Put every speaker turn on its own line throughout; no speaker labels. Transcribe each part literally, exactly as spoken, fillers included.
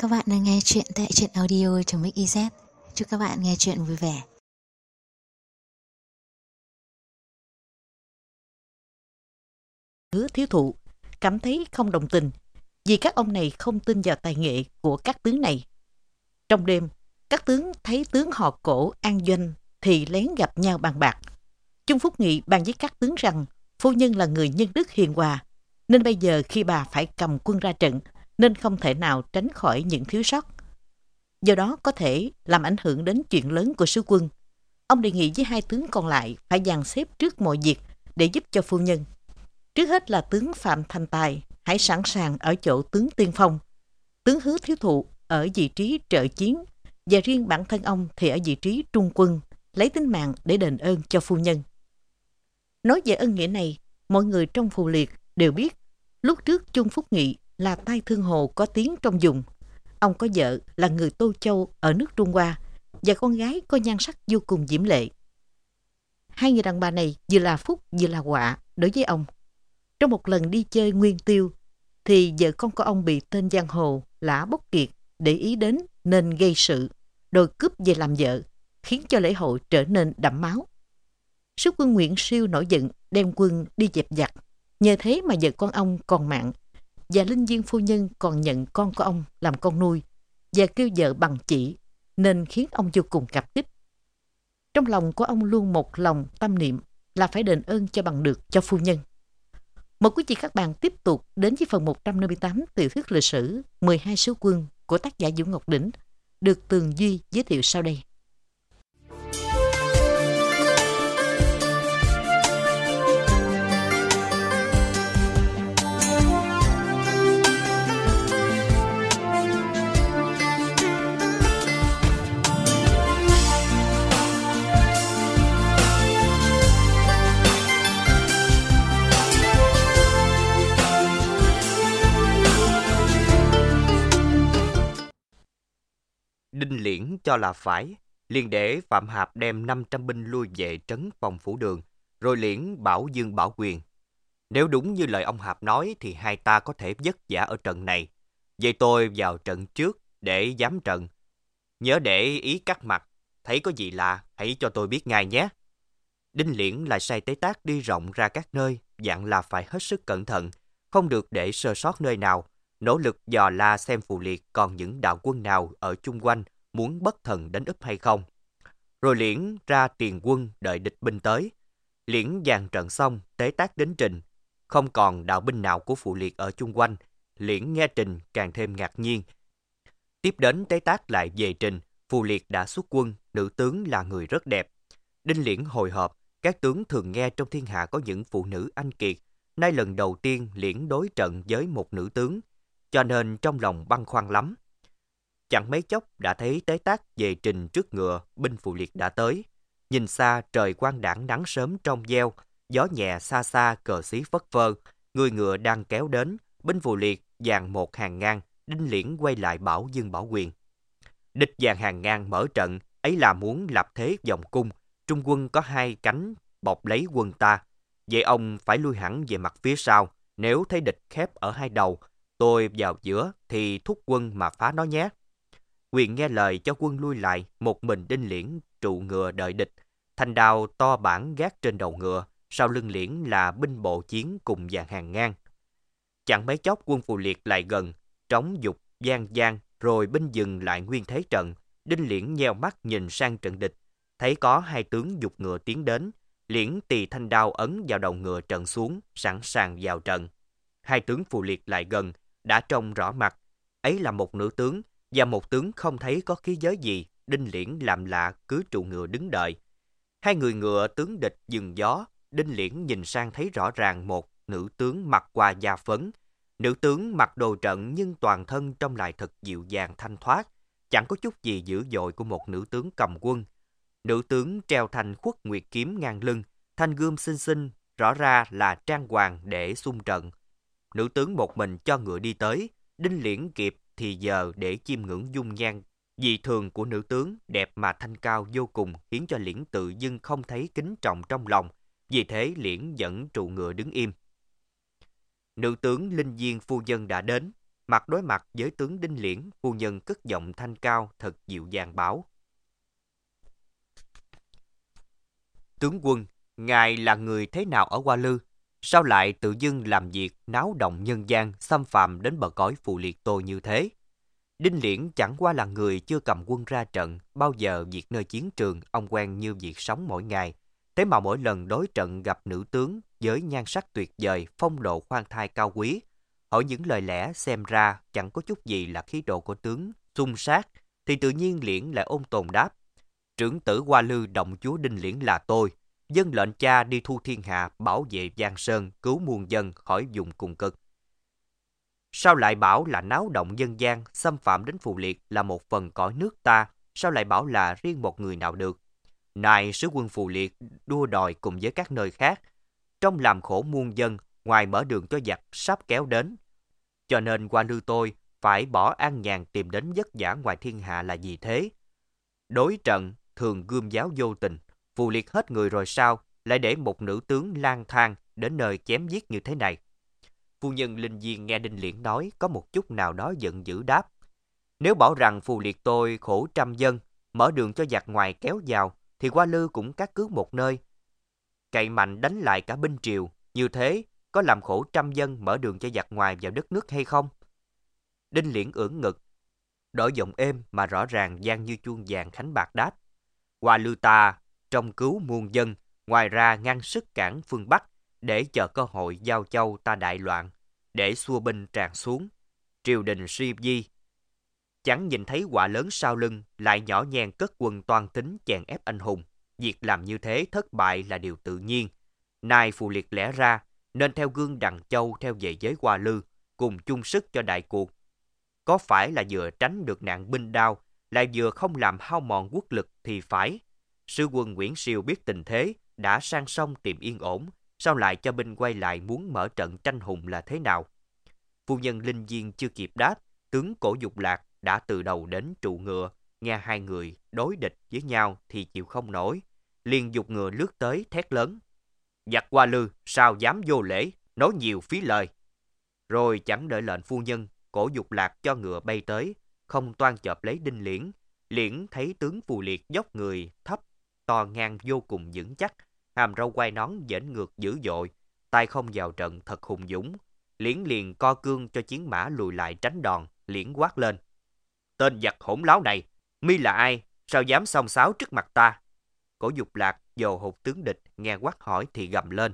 các bạn đang nghe chuyện tại truyện audio.mix.iz. Chúc các bạn nghe chuyện vui vẻ.
Hứa thiếu thụ cảm thấy không đồng tình vì các ông này không tin vào tài nghệ của các tướng này. Trong đêm, các tướng thấy tướng họ Cổ An Doanh thì lén gặp nhau bàn bạc. Chung Phúc Nghị bàn với các tướng rằng phu nhân là người nhân đức hiền hòa, nên bây giờ khi bà phải cầm quân ra trận nên không thể nào tránh khỏi những thiếu sót. Do đó có thể làm ảnh hưởng đến chuyện lớn của sứ quân. Ông đề nghị với hai tướng còn lại phải dàn xếp trước mọi việc để giúp cho phu nhân. Trước hết là tướng Phạm Thành Tài hãy sẵn sàng ở chỗ tướng tiên phong, tướng Hứa Thiếu Thụ ở vị trí trợ chiến, và riêng bản thân ông thì ở vị trí trung quân, lấy tính mạng để đền ơn cho phu nhân. Nói về ân nghĩa này, mọi người trong Phù Liệt đều biết. Lúc trước Chung Phúc Nghị là tay thương hồ có tiếng trong vùng. Ông có vợ là người Tô Châu ở nước Trung Hoa và con gái có nhan sắc vô cùng diễm lệ. Hai người đàn bà này vừa là phúc vừa là họa đối với ông. Trong một lần đi chơi Nguyên Tiêu thì vợ con của ông bị tên giang hồ Lã Bốc Kiệt để ý đến nên gây sự, đòi cướp về làm vợ, khiến cho lễ hội trở nên đẫm máu. Sứ quân Nguyễn Siêu nổi giận đem quân đi dẹp giặc. Nhờ thế mà vợ con ông còn mạng, và Linh Viên phu nhân còn nhận con của ông làm con nuôi và kêu vợ bằng chị, nên khiến ông vô cùng cảm kích. Trong lòng của ông luôn một lòng tâm niệm là phải đền ơn cho bằng được cho phu nhân. Mời quý vị các bạn tiếp tục đến với phần một trăm năm mươi tám tiểu thuyết lịch sử mười hai sứ quân của tác giả Vũ Ngọc Đỉnh, được Tường Duy giới thiệu sau đây.
Đinh Liễn cho là phải, liền để Phạm Hạp đem năm trăm binh lui về trấn Phong Phủ Đường, rồi Liễn bảo Dương Bảo Quyền. Nếu đúng như lời ông Hạp nói thì hai ta có thể vất vả ở trận này. Vậy tôi vào trận trước để giám trận. Nhớ để ý các mặt, thấy có gì lạ hãy cho tôi biết ngay nhé. Đinh Liễn lại sai Tế Tác đi rộng ra các nơi, dặn là phải hết sức cẩn thận, không được để sơ sót nơi nào, nỗ lực dò la xem Phù Liệt còn những đạo quân nào ở chung quanh muốn bất thần đánh úp hay không. Rồi Liễn ra tiền quân đợi địch binh tới. Liễn dàn trận xong, Tế Tác đến trình. Không còn đạo binh nào của Phù Liệt ở chung quanh. Liễn nghe trình càng thêm ngạc nhiên. Tiếp đến Tế Tác lại về trình, Phù Liệt đã xuất quân, nữ tướng là người rất đẹp. Đinh Liễn hồi hộp, các tướng thường nghe trong thiên hạ có những phụ nữ anh kiệt. Nay lần đầu tiên Liễn đối trận với một nữ tướng, cho nên trong lòng băn khoăn lắm. Chẳng mấy chốc đã thấy Tế Tác về trình trước ngựa, binh Phù Liệt đã tới. Nhìn xa trời quang đãng nắng sớm trong veo, gió nhẹ xa xa cờ xí phất phơ, người ngựa đang kéo đến, binh Phù Liệt dàn một hàng ngang. Đinh Liễn quay lại bảo Dương Bảo Quyền. Địch dàn hàng ngang mở trận, ấy là muốn lập thế vòng cung. Trung quân có hai cánh bọc lấy quân ta, vậy ông phải lui hẳn về mặt phía sau. Nếu thấy địch khép ở hai đầu, tôi vào giữa thì thúc quân mà phá nó nhé. Quyền nghe lời cho quân lui lại, một mình Đinh Liễn trụ ngựa đợi địch. Thanh đao to bản gác trên đầu ngựa, sau lưng Liễn là binh bộ chiến cùng dàn hàng ngang. Chẳng mấy chốc quân Phù Liệt lại gần, trống dục gian gian, rồi binh dừng lại nguyên thế trận. Đinh Liễn nheo mắt nhìn sang trận địch, thấy có hai tướng giục ngựa tiến đến. Liễn tì thanh đao ấn vào đầu ngựa trận xuống, sẵn sàng vào trận. Hai tướng Phù Liệt lại gần, đã trông rõ mặt. Ấy là một nữ tướng, và một tướng không thấy có khí giới gì. Đinh Liễn làm lạ cứ trụ ngựa đứng đợi. Hai người ngựa tướng địch dừng gió. Đinh Liễn nhìn sang thấy rõ ràng một nữ tướng mặc qua da phấn. Nữ tướng mặc đồ trận nhưng toàn thân trông lại thật dịu dàng thanh thoát, chẳng có chút gì dữ dội của một nữ tướng cầm quân. Nữ tướng treo thanh khuất nguyệt kiếm ngang lưng, thanh gươm xinh xinh, rõ ra là trang hoàng để xung trận. Nữ tướng một mình cho ngựa đi tới. Đinh Liễn kịp thì giờ để chiêm ngưỡng dung nhan dị thường của nữ tướng, đẹp mà thanh cao vô cùng, khiến cho Liễn tự dưng không thấy kính trọng trong lòng. Vì thế Liễn vẫn trụ ngựa đứng im. Nữ tướng Linh Viên phu nhân đã đến. mặt đối mặt với tướng Đinh Liễn, phu nhân cất giọng thanh cao thật dịu dàng bảo: Tướng quân, ngài là người thế nào ở Hoa Lư? Sao lại tự dưng làm việc náo động nhân gian, xâm phạm đến bờ cõi Phù Liệt tôi như thế? Đinh Liễn chẳng qua là người chưa cầm quân ra trận, bao giờ việc nơi chiến trường ông quen như việc sống mỗi ngày. Thế mà mỗi lần đối trận gặp nữ tướng với nhan sắc tuyệt vời, phong độ khoan thai cao quý, hỏi những lời lẽ xem ra chẳng có chút gì là khí độ của tướng xung sát, thì tự nhiên Liễn lại ôn tồn đáp: Trưởng tử Hoa Lư động chúa Đinh Liễn là tôi, dân lệnh cha đi thu thiên hạ, bảo vệ Giang Sơn, cứu muôn dân khỏi vùng cùng cực. Sao lại bảo là náo động dân gian, xâm phạm đến Phù Liệt là một phần cõi nước ta, sao lại bảo là riêng một người nào được? Này sứ quân Phù Liệt đua đòi cùng với các nơi khác, trong làm khổ muôn dân, ngoài mở đường cho giặc sắp kéo đến. Cho nên Hoa Lư tôi phải bỏ an nhàn tìm đến vất vả ngoài thiên hạ là gì thế? Đối trận thường gươm giáo vô tình, Phù Liệt hết người rồi sao, lại để một nữ tướng lang thang đến nơi chém giết như thế này? Phu nhân Linh Diên nghe Đinh Liễn nói có một chút nào đó giận dữ đáp: Nếu bảo rằng Phù Liệt tôi khổ trăm dân, mở đường cho giặc ngoài kéo vào, thì Hoa Lư cũng cắt cứ một nơi, cậy mạnh đánh lại cả binh triều, như thế có làm khổ trăm dân mở đường cho giặc ngoài vào đất nước hay không? Đinh Liễn ưỡn ngực, đổi giọng êm mà rõ ràng vang như chuông vàng khánh bạc đáp: Hoa Lư ta trong cứu muôn dân, ngoài ra ngăn sức cản phương Bắc, để chờ cơ hội giao châu ta đại loạn, để xua binh tràn xuống, triều đình suy di. Chẳng nhìn thấy họa lớn sau lưng, lại nhỏ nhen cất quân toan tính chèn ép anh hùng. Việc làm như thế thất bại là điều tự nhiên. Nay Phù Liệt lẽ ra nên theo gương Đằng Châu theo về giới Hoa Lư, cùng chung sức cho đại cuộc. Có phải là vừa tránh được nạn binh đao, lại vừa không làm hao mòn quốc lực thì phải. Sứ quân Nguyễn Siêu biết tình thế, đã sang sông tìm yên ổn, sao lại cho binh quay lại muốn mở trận tranh hùng là thế nào? Phu nhân Linh Diên chưa kịp đáp, tướng Cổ Dục Lạc đã từ đầu đến trụ ngựa, nghe hai người đối địch với nhau thì chịu không nổi, liền giục ngựa lướt tới thét lớn: Giặc Hoa Lư sao dám vô lễ, nói nhiều phí lời. Rồi chẳng đợi lệnh phu nhân, Cổ Dục Lạc cho ngựa bay tới, không toan chộp lấy Đinh Liễn. Liễn thấy tướng Phù Liệt dốc người thấp, to ngang vô cùng vững chắc, hàm râu quai nón dễn ngược dữ dội, tay không vào trận thật hùng dũng. Liễn liền co cương cho chiến mã lùi lại tránh đòn. Liễn quát lên: Tên giặc hỗn láo này, mi là ai, sao dám xông xáo trước mặt ta? Cổ Dục Lạc dồ hụt tướng địch, nghe quát hỏi thì gầm lên: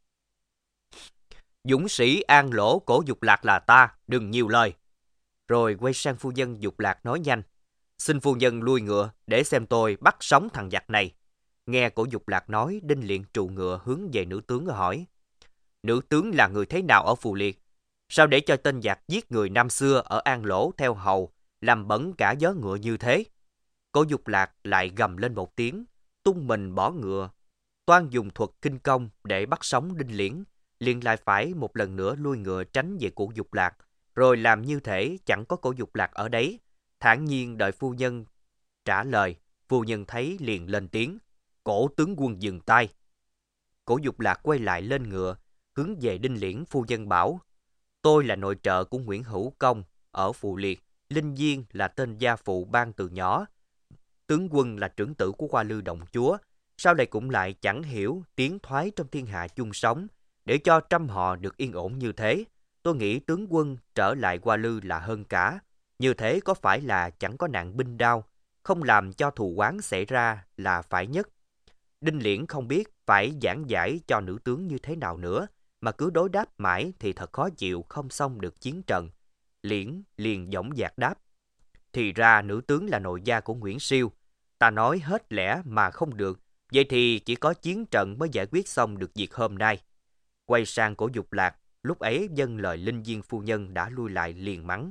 Dũng sĩ An Lỗ Cổ Dục Lạc là ta, đừng nhiều lời. Rồi quay sang phu nhân Dục Lạc nói nhanh: Xin phu nhân lui ngựa để xem tôi bắt sống thằng giặc này. Nghe Cổ Dục Lạc nói, Đinh Liễn trụ ngựa hướng về nữ tướng hỏi: Nữ tướng là người thế nào ở Phù Liệt? Sao để cho tên giặc giết người năm xưa ở An Lỗ theo hầu, làm bẩn cả gió ngựa như thế? Cổ Dục Lạc lại gầm lên một tiếng, tung mình bỏ ngựa, toan dùng thuật kinh công để bắt sống Đinh Liễn, liền lại phải một lần nữa lui ngựa tránh về Cổ Dục Lạc, rồi làm như thể chẳng có Cổ Dục Lạc ở đấy, thản nhiên đợi phu nhân trả lời. Phu nhân thấy liền lên tiếng: Cổ tướng quân dừng tay. Cổ Dục Lạc quay lại lên ngựa, hướng về Đinh Liễn phu nhân bảo: Tôi là nội trợ của Nguyễn Hữu Công ở Phù Liệt, Linh Diên là tên gia phụ ban từ nhỏ, tướng quân là trưởng tử của Hoa Lư động chúa, sao lại cũng lại chẳng hiểu tiến thoái trong thiên hạ chung sống, để cho trăm họ được yên ổn như thế. Tôi nghĩ tướng quân trở lại Hoa Lư là hơn cả. Như thế có phải là chẳng có nạn binh đao, không làm cho thù oán xảy ra là phải nhất. Đinh Liễn không biết phải giảng giải cho nữ tướng như thế nào nữa, mà cứ đối đáp mãi thì thật khó chịu, không xong được chiến trận. Liễn liền dõng dạc đáp: Thì ra nữ tướng là nội gia của Nguyễn Siêu. Ta nói hết lẽ mà không được, vậy thì chỉ có chiến trận mới giải quyết xong được việc hôm nay. Quay sang Cổ Dục Lạc, lúc ấy dâng lời Linh Diên phu nhân đã lui lại liền mắng: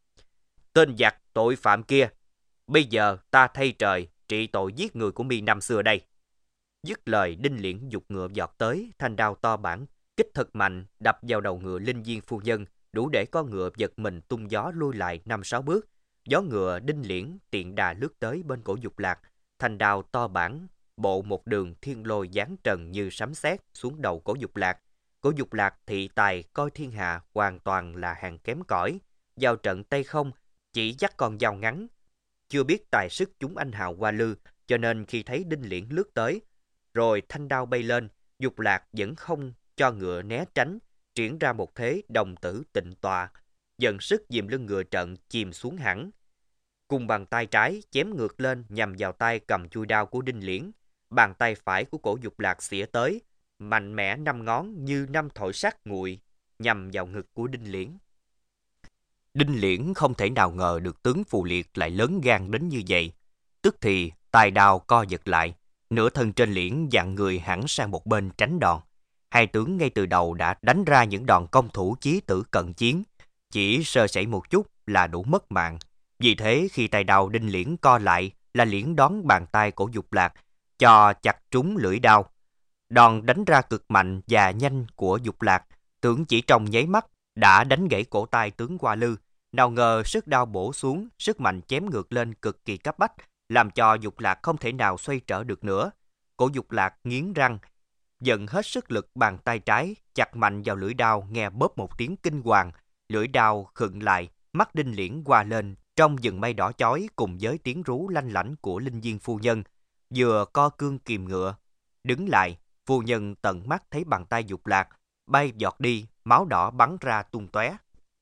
Tên giặc tội phạm kia, bây giờ ta thay trời trị tội giết người của mi năm xưa đây. Dứt lời, Đinh Liễn giục ngựa vọt tới, thanh đao to bản kích thật mạnh đập vào đầu ngựa Linh Diên phu nhân, đủ để con ngựa giật mình tung gió lui lại năm sáu bước. Gió ngựa Đinh Liễn tiện đà lướt tới bên Cổ Dục Lạc, thanh đao to bản bộ một đường thiên lôi giáng trần như sấm sét xuống đầu Cổ Dục Lạc. Cổ Dục Lạc thị tài coi thiên hạ hoàn toàn là hàng kém cỏi, vào trận tay không, chỉ dắt con dao ngắn. Chưa biết tài sức chúng anh hào Hoa Lư, cho nên khi thấy Đinh Liễn lướt tới, rồi thanh đao bay lên, Dục Lạc vẫn không cho ngựa né tránh, triển ra một thế đồng tử tịnh tọa, dần sức dìm lưng ngựa trận chìm xuống hẳn. Cùng bàn tay trái chém ngược lên nhằm vào tay cầm chuôi đao của Đinh Liễn. Bàn tay phải của Cổ Dục Lạc xỉa tới, mạnh mẽ năm ngón như năm thỏi sắt nguội, nhằm vào ngực của Đinh Liễn. Đinh Liễn không thể nào ngờ được tướng Phù Liệt lại lớn gan đến như vậy. Tức thì tài đao co giật lại, nửa thân trên Liễn dặn người hẳn sang một bên tránh đòn. Hai tướng ngay từ đầu đã đánh ra những đòn công thủ chí tử cận chiến, chỉ sơ sẩy một chút là đủ mất mạng. Vì thế khi tay đao Đinh Liễn co lại là Liễn đón bàn tay Cổ Dục Lạc, cho chặt trúng lưỡi đao. Đòn đánh ra cực mạnh và nhanh của Dục Lạc, tưởng chỉ trong nháy mắt đã đánh gãy cổ tay tướng Hoa Lư. Nào ngờ sức đao bổ xuống, sức mạnh chém ngược lên cực kỳ cấp bách, làm cho Dục Lạc không thể nào xoay trở được nữa. Cổ Dục Lạc nghiến răng, dần hết sức lực bàn tay trái, chặt mạnh vào lưỡi đao, nghe bóp một tiếng kinh hoàng. Lưỡi đao khựng lại, mắt Đinh Liễn qua lên, trong rừng mây đỏ chói cùng với tiếng rú lanh lảnh của Linh Diên phu nhân. Vừa co cương kìm ngựa, đứng lại, phu nhân tận mắt thấy bàn tay Dục Lạc bay giọt đi, máu đỏ bắn ra tung tóe.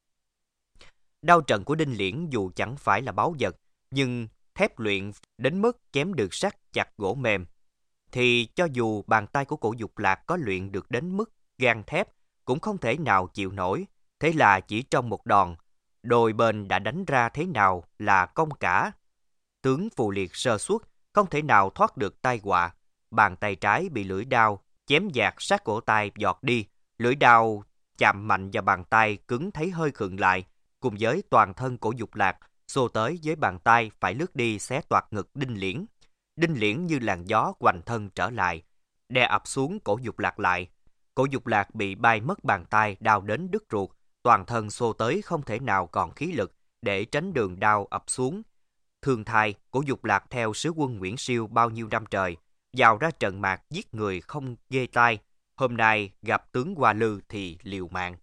Đao trận của Đinh Liễn dù chẳng phải là báu vật, nhưng thép luyện đến mức chém được sắt chặt gỗ mềm, thì cho dù bàn tay của Cổ Dục Lạc có luyện được đến mức gan thép, cũng không thể nào chịu nổi. Thế là chỉ trong một đòn, đôi bên đã đánh ra thế nào là công cả. Tướng Phù Liệt sơ suất, không thể nào thoát được tai họa. Bàn tay trái bị lưỡi đao chém dạt sát cổ tay giọt đi. Lưỡi đao chạm mạnh vào bàn tay cứng thấy hơi khựng lại, cùng với toàn thân Cổ Dục Lạc xô tới với bàn tay phải lướt đi xé toạc ngực Đinh Liễn. Đinh Liễn như làn gió hoành thân trở lại, đè ập xuống Cổ Dục Lạc lại. Cổ Dục Lạc bị bay mất bàn tay, đau đến đứt ruột, toàn thân xô tới không thể nào còn khí lực để tránh đường đao ập xuống. Thường thai, Cổ Dục Lạc theo sứ quân Nguyễn Siêu bao nhiêu năm trời, vào ra trận mạc giết người không ghê tai. Hôm nay gặp tướng Hoa Lư thì liều mạng.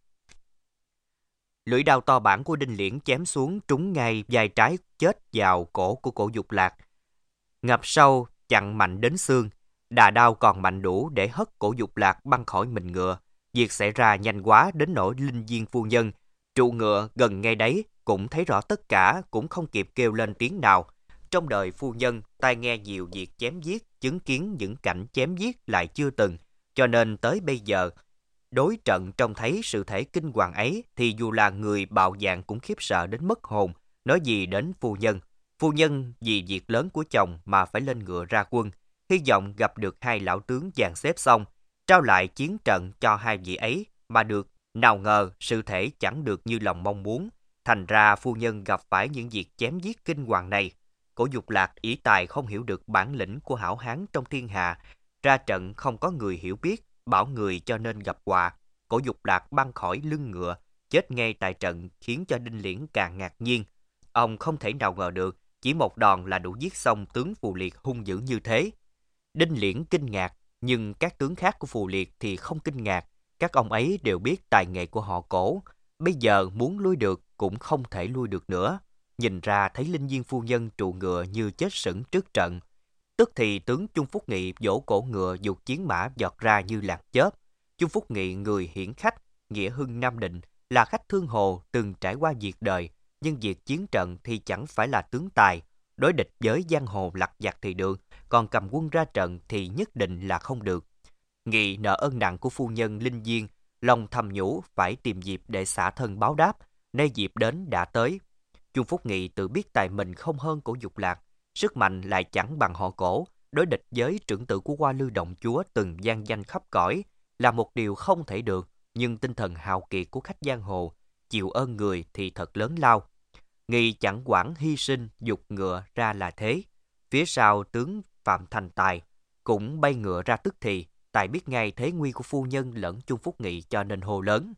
Lưỡi đao to bản của Đinh Liễn chém xuống trúng ngay vai trái chết vào cổ của Cổ Dục Lạc, ngập sâu chặn mạnh đến xương. Đà đao còn mạnh đủ để hất Cổ Dục Lạc băng khỏi mình ngựa. Việc xảy ra nhanh quá đến nỗi Linh Diên phu nhân trụ ngựa gần ngay đấy cũng thấy rõ tất cả, cũng không kịp kêu lên tiếng nào. Trong đời phu nhân, tai nghe nhiều việc chém giết, chứng kiến những cảnh chém giết lại chưa từng, cho nên tới bây giờ đối trận trông thấy sự thể kinh hoàng ấy thì dù là người bạo dạn cũng khiếp sợ đến mất hồn, nói gì đến phu nhân. Phu nhân vì việc lớn của chồng mà phải lên ngựa ra quân, hy vọng gặp được hai lão tướng dàn xếp xong, trao lại chiến trận cho hai vị ấy mà được. Nào ngờ sự thể chẳng được như lòng mong muốn, thành ra phu nhân gặp phải những việc chém giết kinh hoàng này. Cổ Dục Lạc ỷ tài không hiểu được bản lĩnh của hảo hán trong thiên hạ, ra trận không có người hiểu biết, bảo người cho nên gặp họa. Cổ Dục Lạc băng khỏi lưng ngựa, chết ngay tại trận, khiến cho Đinh Liễn càng ngạc nhiên. Ông không thể nào ngờ được, chỉ một đòn là đủ giết xong tướng Phù Liệt hung dữ như thế. Đinh Liễn kinh ngạc, nhưng các tướng khác của Phù Liệt thì không kinh ngạc. Các ông ấy đều biết tài nghệ của họ Cổ, bây giờ muốn lui được cũng không thể lui được nữa. Nhìn ra thấy Linh Diên phu nhân trụ ngựa như chết sững trước trận. Tức thì tướng Chung Phúc Nghị vỗ cổ ngựa dục chiến mã giọt ra như lạc chớp. Chung Phúc Nghị người hiển khách, nghĩa hưng Nam Định, là khách thương hồ từng trải qua việc đời, nhưng việc chiến trận thì chẳng phải là tướng tài. Đối địch với giang hồ lặt vặt thì được, còn cầm quân ra trận thì nhất định là không được. Nghị nợ ơn nặng của phu nhân Linh Diên, lòng thầm nhủ phải tìm dịp để xả thân báo đáp. Nay dịp đến đã tới. Chung Phúc Nghị tự biết tài mình không hơn Cổ Dục Lạc, sức mạnh lại chẳng bằng họ Cổ. Đối địch với trưởng tử của Hoa Lư động chúa từng vang danh khắp cõi là một điều không thể được, nhưng tinh thần hào kiệt của khách giang hồ, chịu ơn người thì thật lớn lao. Nghị chẳng quản hy sinh dục ngựa ra là thế. Phía sau tướng Phạm Thành Tài cũng bay ngựa ra tức thì. Tài biết ngay thế nguy của phu nhân lẫn Chung Phúc Nghị cho nên hô lớn: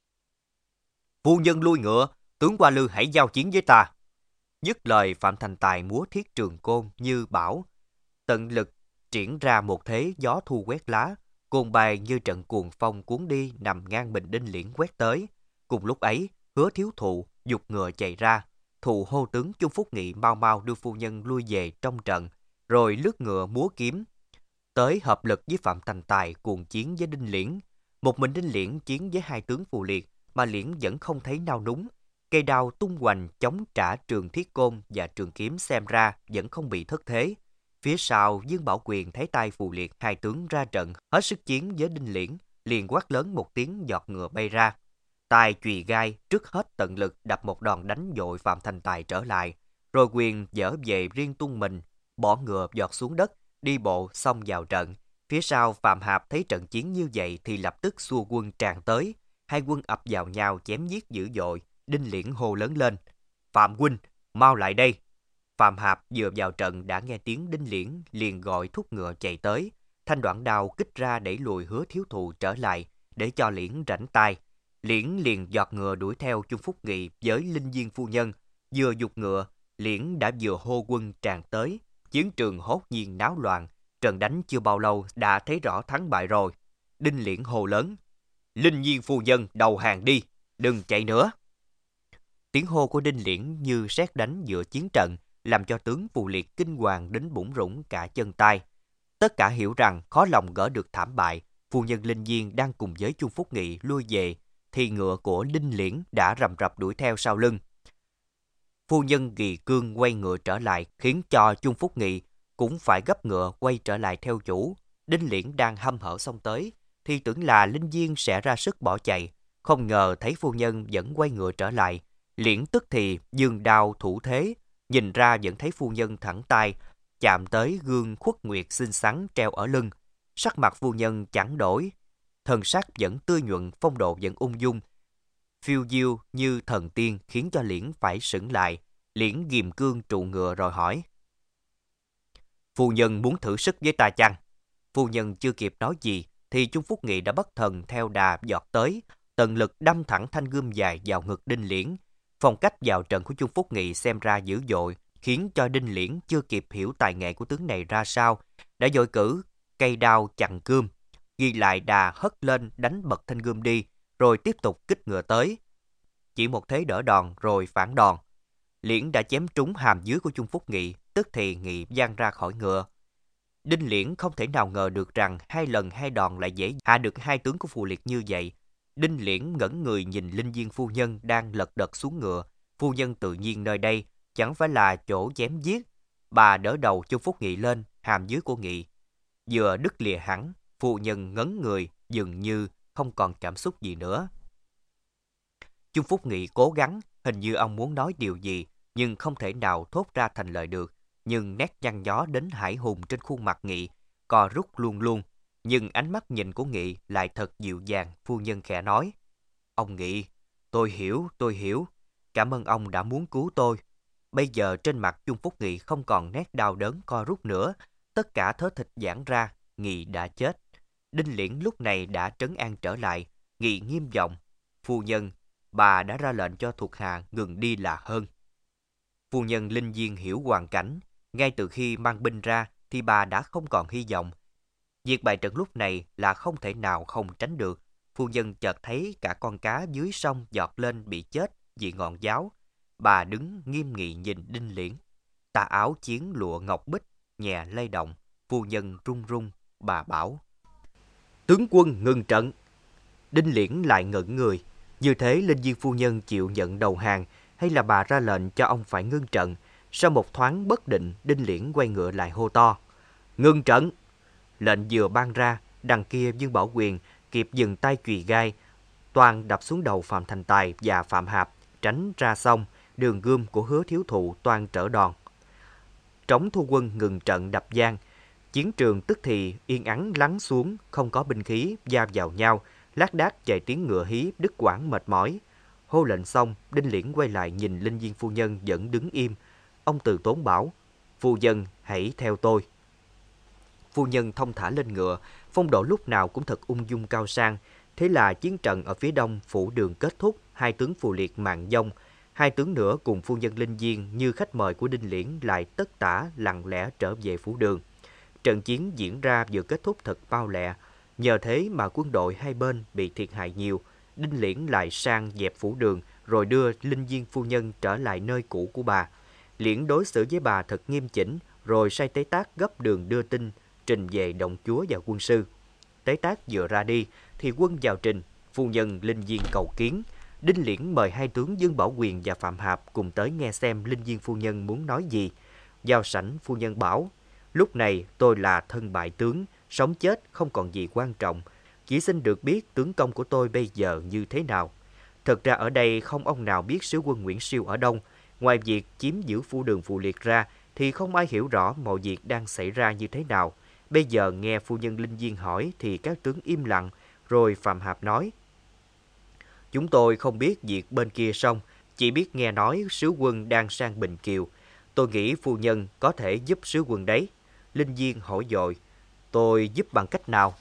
"Phu nhân lui ngựa, tướng Hoa Lư hãy giao chiến với ta." Dứt lời, Phạm Thành Tài múa thiết trường côn như bão, tận lực triển ra một thế gió thu quét lá, côn bay như trận cuồng phong cuốn đi nằm ngang mình Đinh Liễn quét tới. Cùng lúc ấy, Hứa Thiếu Thụ giục ngựa chạy ra. Thụ hô tướng Chung Phúc Nghị mau mau đưa phu nhân lui về trong trận, rồi lướt ngựa múa kiếm tới hợp lực với Phạm Thành Tài cuồng chiến với Đinh Liễn. Một mình Đinh Liễn chiến với hai tướng Phù Liệt mà Liễn vẫn không thấy nao núng. Cây đao tung hoành chống trả trường thiết côn và trường kiếm xem ra vẫn không bị thất thế. Phía sau, Dương Bảo Quyền thấy tay Phù Liệt hai tướng ra trận hết sức chiến với Đinh Liễn, liền quát lớn một tiếng, giọt ngựa bay ra. Tài chùy gai trước hết tận lực đập một đòn đánh dội Phạm Thành Tài trở lại, rồi Quyền dở về riêng tung mình, bỏ ngựa giọt xuống đất, đi bộ xông vào trận. Phía sau Phạm Hạp thấy trận chiến như vậy thì lập tức xua quân tràn tới, hai quân ập vào nhau chém giết dữ dội. Đinh Liễn hô lớn lên: "Phạm huynh, mau lại đây!" Phạm Hạp vừa vào trận đã nghe tiếng Đinh Liễn, liền gọi thúc ngựa chạy tới. Thanh đoạn đao kích ra đẩy lùi Hứa Thiếu Thụ trở lại, để cho Liễn rảnh tay. Liễn liền giọt ngựa đuổi theo Chung Phúc Nghị với Linh Diên phu nhân. Vừa giục ngựa, Liễn đã vừa hô quân tràn tới. Chiến trường hốt nhiên náo loạn, trận đánh chưa bao lâu đã thấy rõ thắng bại rồi. Đinh Liễn hô lớn: "Linh Diên phu nhân đầu hàng đi, đừng chạy nữa!" Tiếng hô của Đinh Liễn như sét đánh giữa chiến trận, làm cho tướng Phù Liệt kinh hoàng đến bủn rủn cả chân tay. Tất cả hiểu rằng khó lòng gỡ được thảm bại. Phu nhân Linh Diên đang cùng với Chung Phúc Nghị lui về, thì ngựa của Đinh Liễn đã rầm rập đuổi theo sau lưng. Phu nhân Kỳ Cương quay ngựa trở lại, khiến cho Chung Phúc Nghị cũng phải gấp ngựa quay trở lại theo chủ. Đinh Liễn đang hăm hở xông tới, thì tưởng là Linh Diên sẽ ra sức bỏ chạy, không ngờ thấy phu nhân vẫn quay ngựa trở lại. Liễn tức thì giương đao thủ thế, nhìn ra vẫn thấy phu nhân thẳng tay chạm tới gương khuất nguyệt xinh xắn treo ở lưng. Sắc mặt phu nhân chẳng đổi, thần sắc vẫn tươi nhuận, phong độ vẫn ung dung, phiêu diêu như thần tiên, khiến cho Liễn phải sững lại. Liễn ghim cương trụ ngựa rồi hỏi: "Phu nhân muốn thử sức với ta chăng?" Phu nhân chưa kịp nói gì thì Chung Phúc Nghị đã bất thần theo đà giọt tới, tận lực đâm thẳng thanh gươm dài vào ngực Đinh Liễn. Phong cách vào trận của Chung Phúc Nghị xem ra dữ dội, khiến cho Đinh Liễn chưa kịp hiểu tài nghệ của tướng này ra sao, đã vội cử cây đao chặn cương, ghi lại đà hất lên đánh bật thanh gươm đi, rồi tiếp tục kích ngựa tới. Chỉ một thế đỡ đòn rồi phản đòn, Liễn đã chém trúng hàm dưới của Chung Phúc Nghị, tức thì Nghị văng ra khỏi ngựa. Đinh Liễn không thể nào ngờ được rằng hai lần hai đòn lại dễ hạ được hai tướng của Phù Liệt như vậy. Đinh Liễn ngẩn người nhìn Linh Diên phu nhân đang lật đật xuống ngựa. Phu nhân tự nhiên nơi đây chẳng phải là chỗ chém giết. Bà đỡ đầu Chung Phúc Nghị lên, hàm dưới của Nghị vừa đứt lìa hẳn. Phu nhân ngấn người, dường như không còn cảm xúc gì nữa. Chung Phúc Nghị cố gắng, hình như ông muốn nói điều gì, nhưng không thể nào thốt ra thành lời được. Nhưng nét nhăn nhó đến hải hùng trên khuôn mặt Nghị co rút luôn luôn. Nhưng ánh mắt nhìn của Nghị lại thật dịu dàng. Phu nhân khẽ nói: "Ông Nghị, tôi hiểu, tôi hiểu. Cảm ơn ông đã muốn cứu tôi." Bây giờ trên mặt Chung Phúc Nghị không còn nét đau đớn co rút nữa. Tất cả thớ thịt giãn ra, Nghị đã chết. Đinh Liễn lúc này đã trấn an trở lại. Nghị nghiêm giọng: "Phu nhân, bà đã ra lệnh cho thuộc hạ ngừng đi là hơn." Phu nhân Linh Diên hiểu hoàn cảnh. Ngay từ khi mang binh ra thì bà đã không còn hy vọng. Việc bại trận lúc này là không thể nào không tránh được. Phu nhân chợt thấy cả con cá dưới sông giọt lên bị chết vì ngọn giáo. Bà đứng nghiêm nghị nhìn Đinh Liễn. Tà áo chiến lụa ngọc bích nhẹ lay động. Phu nhân run run, bà bảo: "Tướng quân ngừng trận." Đinh Liễn lại ngẩn người. Như thế Linh Diên phu nhân chịu nhận đầu hàng, hay là bà ra lệnh cho ông phải ngưng trận? Sau một thoáng bất định, Đinh Liễn quay ngựa lại hô to: "Ngưng trận!" Lệnh vừa ban ra, đằng kia Dương Bảo Quyền kịp dừng tay chùy gai, toan đập xuống đầu Phạm Thành Tài và Phạm Hạp, tránh ra sông. Đường gươm của Hứa Thiếu Thụ toan trở đòn. Trống thu quân ngừng trận đập giang. Chiến trường tức thì yên ắng lắng xuống, không có binh khí va vào nhau, lác đác vài tiếng ngựa hí đứt quãng mệt mỏi. Hô lệnh xong, Đinh Liễn quay lại nhìn Linh Diên phu nhân vẫn đứng im. Ông từ tốn bảo: "Phu nhân hãy theo tôi." Phu nhân thông thả lên ngựa, phong độ lúc nào cũng thật ung dung cao sang. Thế là chiến trận ở phía đông phủ đường kết thúc, hai tướng Phù Liệt mạng vong. Hai tướng nữa cùng phu nhân Linh Diên như khách mời của Đinh Liễn lại tất tả lặng lẽ trở về phủ đường. Trận chiến diễn ra vừa kết thúc thật mau lẹ. Nhờ thế mà quân đội hai bên bị thiệt hại nhiều. Đinh Liễn lại sang dẹp phủ đường, rồi đưa Linh Diên phu nhân trở lại nơi cũ của bà. Liễn đối xử với bà thật nghiêm chỉnh, rồi sai Tế Tác gấp đường đưa tin trình về đồng chúa và quân sư. Tế Tác vừa ra đi thì quân vào trình, phu nhân Linh Diên cầu kiến. Đinh Liễn mời hai tướng Dương Bảo Quyền và Phạm Hạp cùng tới nghe xem Linh Diên phu nhân muốn nói gì. Vào sảnh, phu nhân bảo: lúc này tôi là thân bại tướng, sống chết không còn gì quan trọng, chỉ xin được biết tướng công của tôi bây giờ như thế nào. Thật ra ở đây không ông nào biết sứ quân Nguyễn Siêu ở đâu. Ngoài việc chiếm giữ Phu Đường Phù Liệt ra thì không ai hiểu rõ mọi việc đang xảy ra như thế nào. Bây giờ nghe phu nhân Linh Diên hỏi thì các tướng im lặng, rồi Phạm Hạp nói: chúng tôi không biết việc bên kia sông, chỉ biết nghe nói sứ quân đang sang Bình Kiều. Tôi nghĩ phu nhân có thể giúp sứ quân đấy. Linh Diên hỏi dội: tôi giúp bằng cách nào?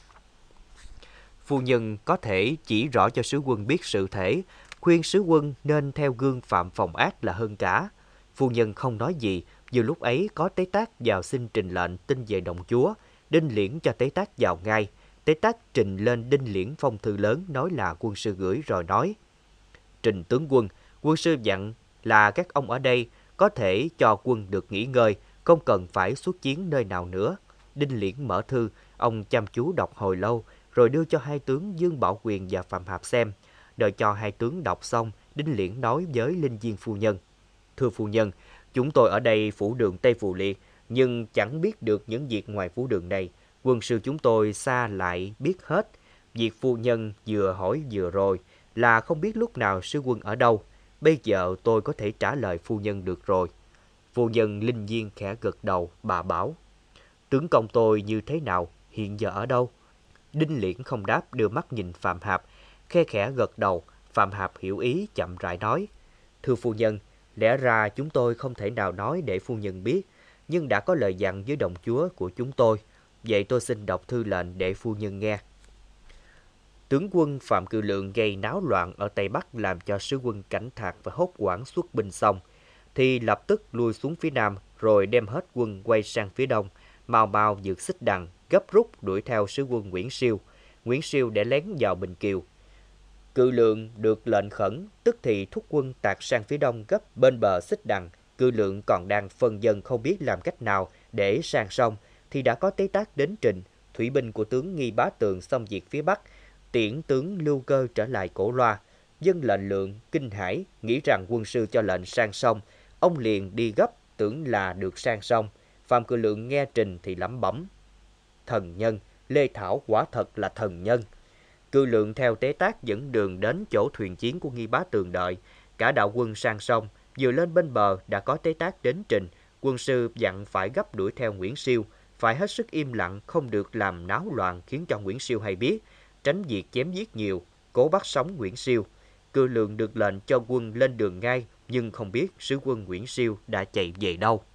Phu nhân có thể chỉ rõ cho sứ quân biết sự thể, khuyên sứ quân nên theo gương Phạm phòng ác là hơn cả. Phu nhân không nói gì. Vừa lúc ấy có Tế Tác vào xin trình lệnh tin về đồng chúa. Đinh Liễn cho Tế Tác vào ngay. Tế Tác trình lên Đinh Liễn phong thư lớn, nói là quân sư gửi, rồi nói: trình tướng quân, quân sư dặn là các ông ở đây có thể cho quân được nghỉ ngơi, không cần phải xuất chiến nơi nào nữa. Đinh Liễn mở thư, ông chăm chú đọc hồi lâu, rồi đưa cho hai tướng Dương Bảo Quyền và Phạm Hạp xem. Đợi cho hai tướng đọc xong, Đinh Liễn nói với Linh Diên phu nhân: thưa phu nhân, chúng tôi ở đây phủ đường Tây Phù Liệt, nhưng chẳng biết được những việc ngoài phủ đường này. Quân sư chúng tôi xa lại biết hết. Việc phu nhân vừa hỏi vừa rồi là không biết lúc nào sư quân ở đâu. Bây giờ tôi có thể trả lời phu nhân được rồi. Phu nhân Linh Diên khẽ gật đầu, bà bảo: tướng công tôi như thế nào, hiện giờ ở đâu? Đinh Liễn không đáp, đưa mắt nhìn Phạm Hạp, khe khẽ gật đầu. Phạm Hạp hiểu ý, chậm rãi nói: thưa phu nhân, lẽ ra chúng tôi không thể nào nói để phu nhân biết, nhưng đã có lời dặn với đồng chúa của chúng tôi. Vậy tôi xin đọc thư lệnh để phu nhân nghe. Tướng quân Phạm Cự Lượng gây náo loạn ở Tây Bắc, làm cho sứ quân Cảnh Thạc và hốt hoảng xuất binh xong, thì lập tức lui xuống phía Nam, rồi đem hết quân quay sang phía Đông. Mau mau vượt Xích Đằng, gấp rút đuổi theo sứ quân Nguyễn Siêu. Nguyễn Siêu để lén vào Bình Kiều. Cự Lượng được lệnh khẩn, tức thì thúc quân tạt sang phía đông gấp bên bờ Xích Đằng. Cự Lượng còn đang phân dân không biết làm cách nào để sang sông, thì đã có Tế Tác đến trình. Thủy binh của tướng Nghi Bá Tường xong việc phía Bắc, tiễn tướng Lưu Cơ trở lại Cổ Loa. Dân lệnh Lượng kinh hãi, nghĩ rằng quân sư cho lệnh sang sông, ông liền đi gấp, tưởng là được sang sông. Phạm Cự Lượng nghe trình thì lẩm bẩm: thần nhân, Lê Thảo quả thật là thần nhân. Cự Lượng theo Tế Tác dẫn đường đến chỗ thuyền chiến của Nghi Bá Tường đợi. Cả đạo quân sang sông, vừa lên bên bờ đã có Tế Tác đến trình. Quân sư dặn phải gấp đuổi theo Nguyễn Siêu, phải hết sức im lặng, không được làm náo loạn khiến cho Nguyễn Siêu hay biết, tránh việc chém giết nhiều, cố bắt sống Nguyễn Siêu. Cự Lượng được lệnh cho quân lên đường ngay, nhưng không biết sứ quân Nguyễn Siêu đã chạy về đâu.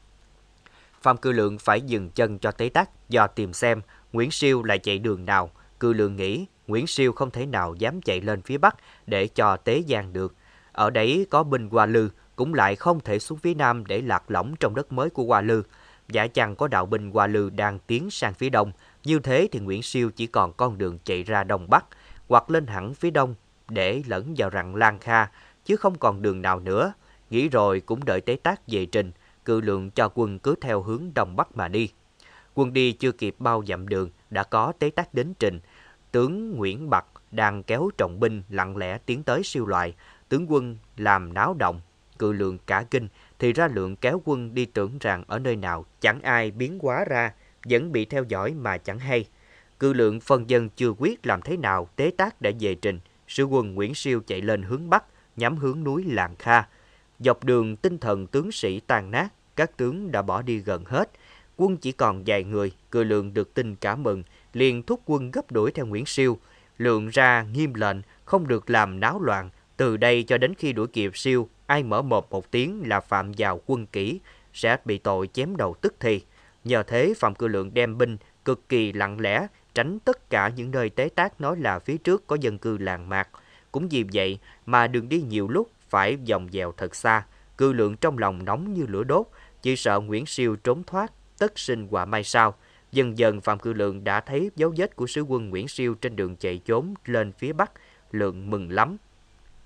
Phạm Cự Lượng phải dừng chân cho Tế Tác dò tìm xem Nguyễn Siêu lại chạy đường nào. Cự Lượng nghĩ Nguyễn Siêu không thể nào dám chạy lên phía Bắc để cho Tế Giang được. Ở đấy có binh Hoa Lư, cũng lại không thể xuống phía Nam để lạc lõng trong đất mới của Hoa Lư. Giả chăng có đạo binh Hoa Lư đang tiến sang phía Đông, như thế thì Nguyễn Siêu chỉ còn con đường chạy ra Đông Bắc, hoặc lên hẳn phía Đông để lẫn vào rặng Lan Kha, chứ không còn đường nào nữa. Nghĩ rồi cũng đợi Tế Tác về trình. Cự Lượng cho quân cứ theo hướng Đông Bắc mà đi. Quân đi chưa kịp bao dặm đường, đã có Tế Tác đến trình. Tướng Nguyễn Bặt đang kéo trọng binh lặng lẽ tiến tới Siêu Loại. Tướng quân làm náo động. Cự Lượng cả kinh, thì ra Lượng kéo quân đi tưởng rằng ở nơi nào chẳng ai biến hóa ra, vẫn bị theo dõi mà chẳng hay. Cự Lượng phân dân chưa quyết làm thế nào, Tế Tác đã về trình. Sứ quân Nguyễn Siêu chạy lên hướng Bắc, nhắm hướng núi Làng Kha. Dọc đường tinh thần tướng sĩ tan nát, các tướng đã bỏ đi gần hết. Quân chỉ còn vài người. Cự Lượng được tin cả mừng, liền thúc quân gấp đuổi theo Nguyễn Siêu. Lượng ra nghiêm lệnh không được làm náo loạn. Từ đây cho đến khi đuổi kịp Siêu, ai mở mồm một tiếng là phạm vào quân kỷ, sẽ bị tội chém đầu tức thì. Nhờ thế Phạm Cự Lượng đem binh cực kỳ lặng lẽ, tránh tất cả những nơi Tế Tác nói là phía trước có dân cư làng mạc. Cũng vì vậy mà đường đi nhiều lúc phải vòng vèo thật xa. Cự Lượng trong lòng nóng như lửa đốt, chỉ sợ Nguyễn Siêu trốn thoát, tất sinh họa mai sau. Dần dần Phạm Cự Lượng đã thấy dấu vết của sứ quân Nguyễn Siêu trên đường chạy trốn lên phía Bắc. Lượng mừng lắm.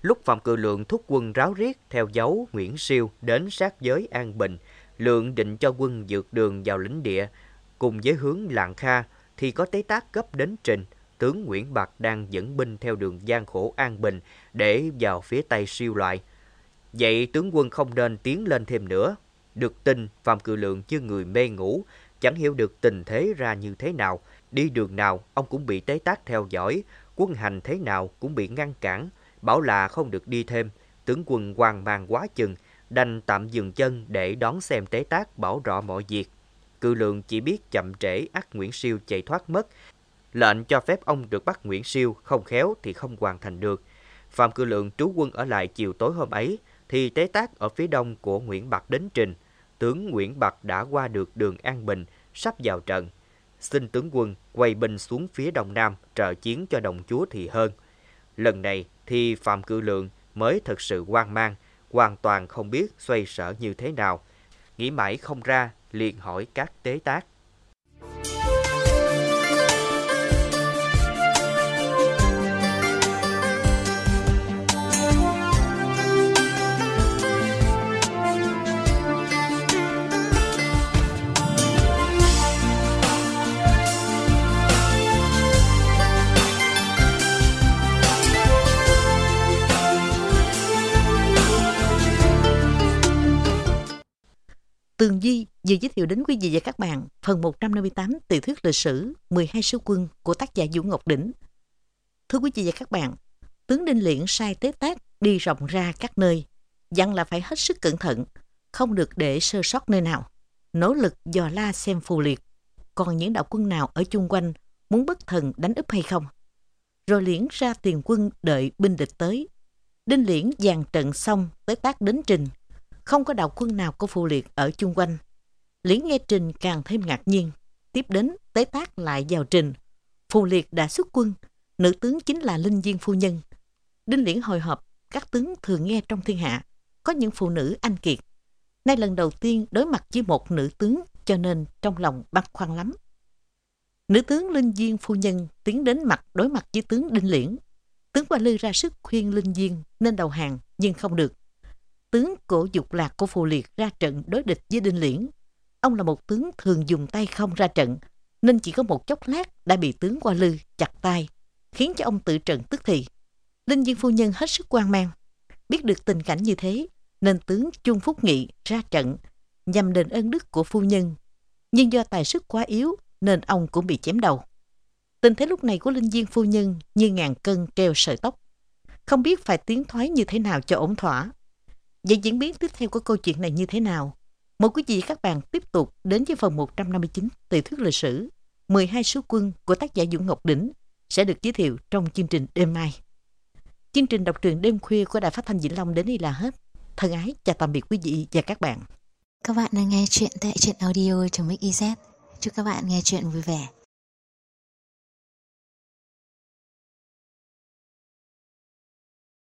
Lúc Phạm Cự Lượng thúc quân ráo riết theo dấu Nguyễn Siêu đến sát giới An Bình, Lượng định cho quân vượt đường vào lãnh địa cùng với hướng Lạng Kha, thì có Tế Tác gấp đến trình. Tướng Nguyễn Bạc đang dẫn binh theo đường gian khổ An Bình để vào phía Tây Siêu loại. Vậy tướng quân không nên tiến lên thêm nữa. Được tin, Phạm Cự Lượng như người mê ngủ, chẳng hiểu được tình thế ra như thế nào. Đi đường nào, ông cũng bị Tế Tác theo dõi, quân hành thế nào cũng bị ngăn cản, bảo là không được đi thêm. Tướng quân hoang mang quá chừng, đành tạm dừng chân để đón xem Tế Tác bảo rõ mọi việc. Cự Lượng chỉ biết chậm trễ ắt Nguyễn Siêu chạy thoát mất. Lệnh cho phép ông được bắt Nguyễn Siêu, không khéo thì không hoàn thành được. Phạm Cự Lượng trú quân ở lại chiều tối hôm ấy, thì Tế Tác ở phía đông của Nguyễn Bạc đến trình. Tướng Nguyễn Bạc đã qua được đường An Bình, sắp vào trận. Xin tướng quân quay binh xuống phía đông nam trợ chiến cho đồng chúa thì hơn. Lần này thì Phạm Cự Lượng mới thực sự hoang mang, hoàn toàn không biết xoay sở như thế nào. Nghĩ mãi không ra, liền hỏi các Tế Tác.
Tường Duy vừa giới thiệu đến quý vị và các bạn phần một trăm năm mươi tám tiểu thuyết lịch sử mười hai sứ quân của tác giả Vũ Ngọc Đỉnh. Thưa quý vị và các bạn, tướng Đinh Liễn sai Tế Tác đi rộng ra các nơi, dặn là phải hết sức cẩn thận, không được để sơ sót nơi nào, nỗ lực dò la xem phù liệt, còn những đạo quân nào ở chung quanh muốn bất thần đánh úp hay không. Rồi Liễn ra tiền quân đợi binh địch tới. Đinh Liễn dàn trận xong, Tế Tác đến trình. Không có đạo quân nào có phù liệt ở chung quanh. Liễn nghe trình càng thêm ngạc nhiên. Tiếp đến, Tế Tác lại vào trình. Phù liệt đã xuất quân. Nữ tướng chính là Linh Diên phu nhân. Đinh Liễn hồi hộp, các tướng thường nghe trong thiên hạ có những phụ nữ anh kiệt. Nay lần đầu tiên đối mặt với một nữ tướng, cho nên trong lòng băn khoăn lắm. Nữ tướng Linh Diên phu nhân tiến đến mặt đối mặt với tướng Đinh Liễn. Tướng Hoa Lư ra sức khuyên Linh Diên nên đầu hàng, nhưng không được. Tướng Cổ Dục Lạc của phù liệt ra trận đối địch với Đinh Liễn. Ông là một tướng thường dùng tay không ra trận, nên chỉ có một chốc lát đã bị tướng Hoa Lư chặt tay, khiến cho ông tự trận tức thì. Linh Diên phu nhân hết sức hoang mang. Biết được tình cảnh như thế, nên tướng Chung Phúc Nghị ra trận nhằm đền ơn đức của phu nhân. Nhưng do tài sức quá yếu, nên ông cũng bị chém đầu. Tình thế lúc này của Linh Diên phu nhân như ngàn cân treo sợi tóc, không biết phải tiến thoái như thế nào cho ổn thỏa. Vậy diễn biến tiếp theo của câu chuyện này như thế nào? Mời quý vị và các bạn tiếp tục đến với phần một trăm năm mươi chín tiểu thuyết lịch sử mười hai sứ quân của tác giả Vũ Ngọc Đỉnh sẽ được giới thiệu trong chương trình đêm mai. Chương trình đọc truyện đêm khuya của Đài Phát thanh Vĩnh Long đến đây là hết. Thân ái chào tạm biệt quý vị và các bạn.
Các bạn đang nghe chuyện tại truyện audio chấm ích i zét. Chúc các bạn nghe chuyện vui vẻ.